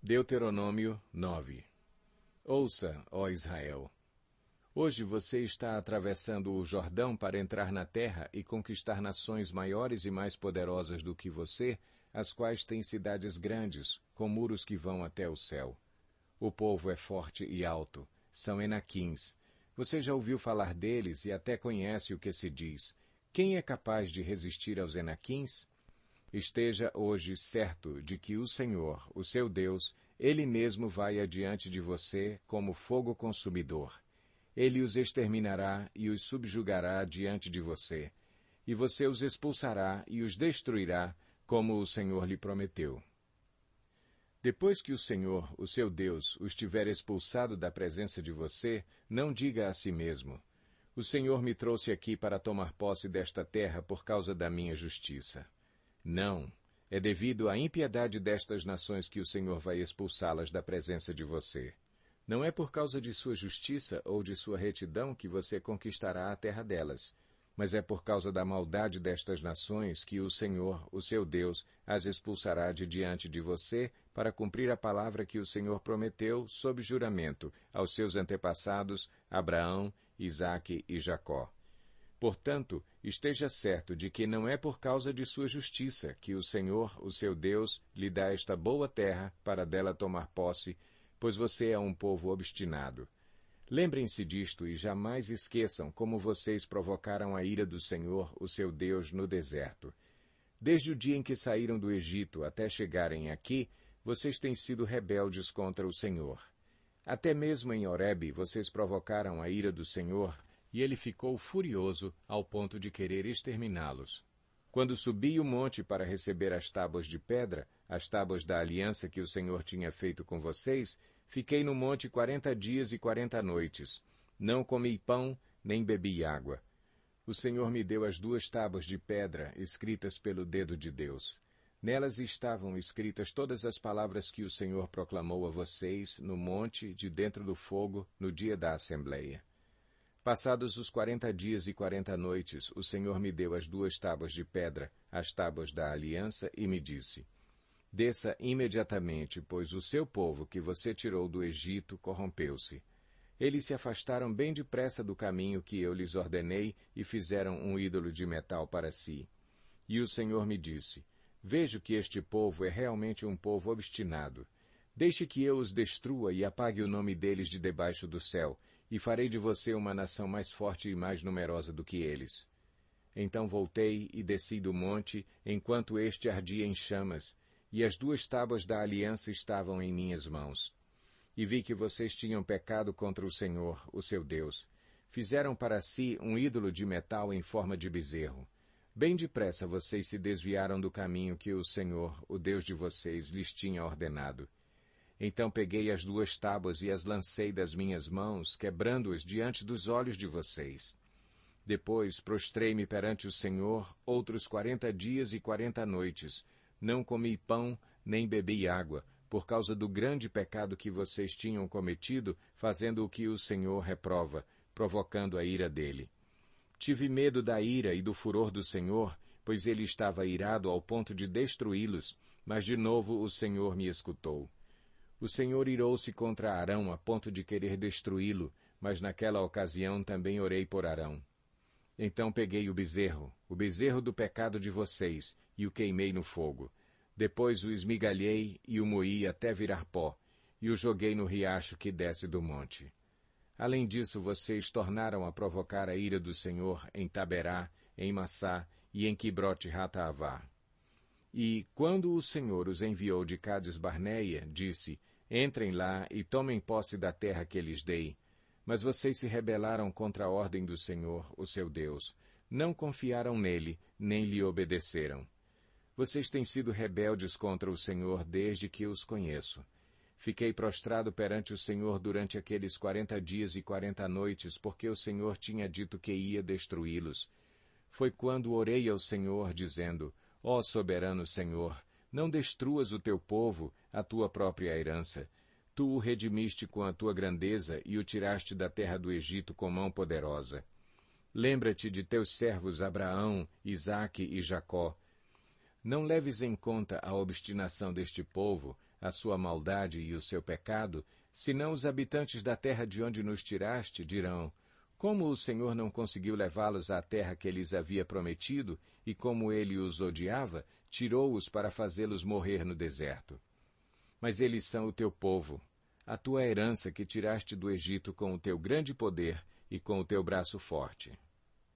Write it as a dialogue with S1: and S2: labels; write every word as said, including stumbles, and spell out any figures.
S1: Deuteronômio nove. Ouça, ó Israel. Hoje você está atravessando o Jordão para entrar na terra e conquistar nações maiores e mais poderosas do que você, as quais têm cidades grandes, com muros que vão até o céu. O povo é forte e alto, são Enaquins. Você já ouviu falar deles e até conhece o que se diz. Quem é capaz de resistir aos Enaquins? Esteja hoje certo de que o Senhor, o seu Deus, Ele mesmo vai adiante de você como fogo consumidor. Ele os exterminará e os subjugará diante de você, e você os expulsará e os destruirá, como o Senhor lhe prometeu. Depois que o Senhor, o seu Deus, os tiver expulsado da presença de você, não diga a si mesmo: o Senhor me trouxe aqui para tomar posse desta terra por causa da minha justiça. Não, é devido à impiedade destas nações que o Senhor vai expulsá-las da presença de você. Não é por causa de sua justiça ou de sua retidão que você conquistará a terra delas, mas é por causa da maldade destas nações que o Senhor, o seu Deus, as expulsará de diante de você para cumprir a palavra que o Senhor prometeu sob juramento aos seus antepassados Abraão, Isaque e Jacó. Portanto, esteja certo de que não é por causa de sua justiça que o Senhor, o seu Deus, lhe dá esta boa terra para dela tomar posse, pois você é um povo obstinado. Lembrem-se disto e jamais esqueçam como vocês provocaram a ira do Senhor, o seu Deus, no deserto. Desde o dia em que saíram do Egito até chegarem aqui, vocês têm sido rebeldes contra o Senhor. Até mesmo em Horebe vocês provocaram a ira do Senhor, e ele ficou furioso ao ponto de querer exterminá-los. Quando subi o monte para receber as tábuas de pedra, as tábuas da aliança que o Senhor tinha feito com vocês, fiquei no monte quarenta dias e quarenta noites. Não comi pão, nem bebi água. O Senhor me deu as duas tábuas de pedra, escritas pelo dedo de Deus. Nelas estavam escritas todas as palavras que o Senhor proclamou a vocês no monte, de dentro do fogo, no dia da Assembleia. Passados os quarenta dias e quarenta noites, o Senhor me deu as duas tábuas de pedra, as tábuas da aliança, e me disse: desça imediatamente, pois o seu povo que você tirou do Egito corrompeu-se. Eles se afastaram bem depressa do caminho que eu lhes ordenei e fizeram um ídolo de metal para si. E o Senhor me disse: vejo que este povo é realmente um povo obstinado. Deixe que eu os destrua e apague o nome deles de debaixo do céu, e farei de você uma nação mais forte e mais numerosa do que eles. Então voltei e desci do monte, enquanto este ardia em chamas, e as duas tábuas da aliança estavam em minhas mãos. E vi que vocês tinham pecado contra o Senhor, o seu Deus. Fizeram para si um ídolo de metal em forma de bezerro. Bem depressa vocês se desviaram do caminho que o Senhor, o Deus de vocês, lhes tinha ordenado. Então peguei as duas tábuas e as lancei das minhas mãos, quebrando-as diante dos olhos de vocês. Depois prostrei-me perante o Senhor outros quarenta dias e quarenta noites. Não comi pão, nem bebi água, por causa do grande pecado que vocês tinham cometido, fazendo o que o Senhor reprova, provocando a ira dele. Tive medo da ira e do furor do Senhor, pois ele estava irado ao ponto de destruí-los, mas de novo o Senhor me escutou. O Senhor irou-se contra Arão a ponto de querer destruí-lo, mas naquela ocasião também orei por Arão. Então peguei o bezerro, o bezerro do pecado de vocês, e o queimei no fogo. Depois o esmigalhei e o moí até virar pó, e o joguei no riacho que desce do monte. Além disso, vocês tornaram a provocar a ira do Senhor em Taberá, em Massá e em Quibrote-Hataavá. E, quando o Senhor os enviou de Cades-Barneia, disse: entrem lá e tomem posse da terra que lhes dei. Mas vocês se rebelaram contra a ordem do Senhor, o seu Deus. Não confiaram nele, nem lhe obedeceram. Vocês têm sido rebeldes contra o Senhor desde que os conheço. Fiquei prostrado perante o Senhor durante aqueles quarenta dias e quarenta noites, porque o Senhor tinha dito que ia destruí-los. Foi quando orei ao Senhor, dizendo: ó soberano Senhor, não destruas o teu povo, a tua própria herança. Tu o redimiste com a tua grandeza e o tiraste da terra do Egito com mão poderosa. Lembra-te de teus servos Abraão, Isaque e Jacó. Não leves em conta a obstinação deste povo, a sua maldade e o seu pecado, senão os habitantes da terra de onde nos tiraste dirão: como o Senhor não conseguiu levá-los à terra que lhes havia prometido, e como ele os odiava, tirou-os para fazê-los morrer no deserto. Mas eles são o teu povo, a tua herança que tiraste do Egito com o teu grande poder e com o teu braço forte.